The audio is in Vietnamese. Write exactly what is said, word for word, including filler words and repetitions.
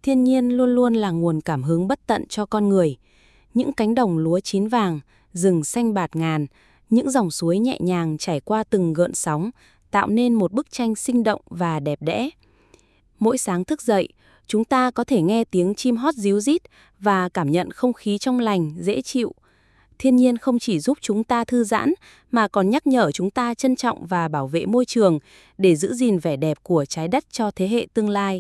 Thiên nhiên luôn luôn là nguồn cảm hứng bất tận cho con người. Những cánh đồng lúa chín vàng, rừng xanh bạt ngàn, những dòng suối nhẹ nhàng chảy qua từng gợn sóng, tạo nên một bức tranh sinh động và đẹp đẽ. Mỗi sáng thức dậy, chúng ta có thể nghe tiếng chim hót ríu rít và cảm nhận không khí trong lành, dễ chịu. Thiên nhiên không chỉ giúp chúng ta thư giãn mà còn nhắc nhở chúng ta trân trọng và bảo vệ môi trường để giữ gìn vẻ đẹp của trái đất cho thế hệ tương lai.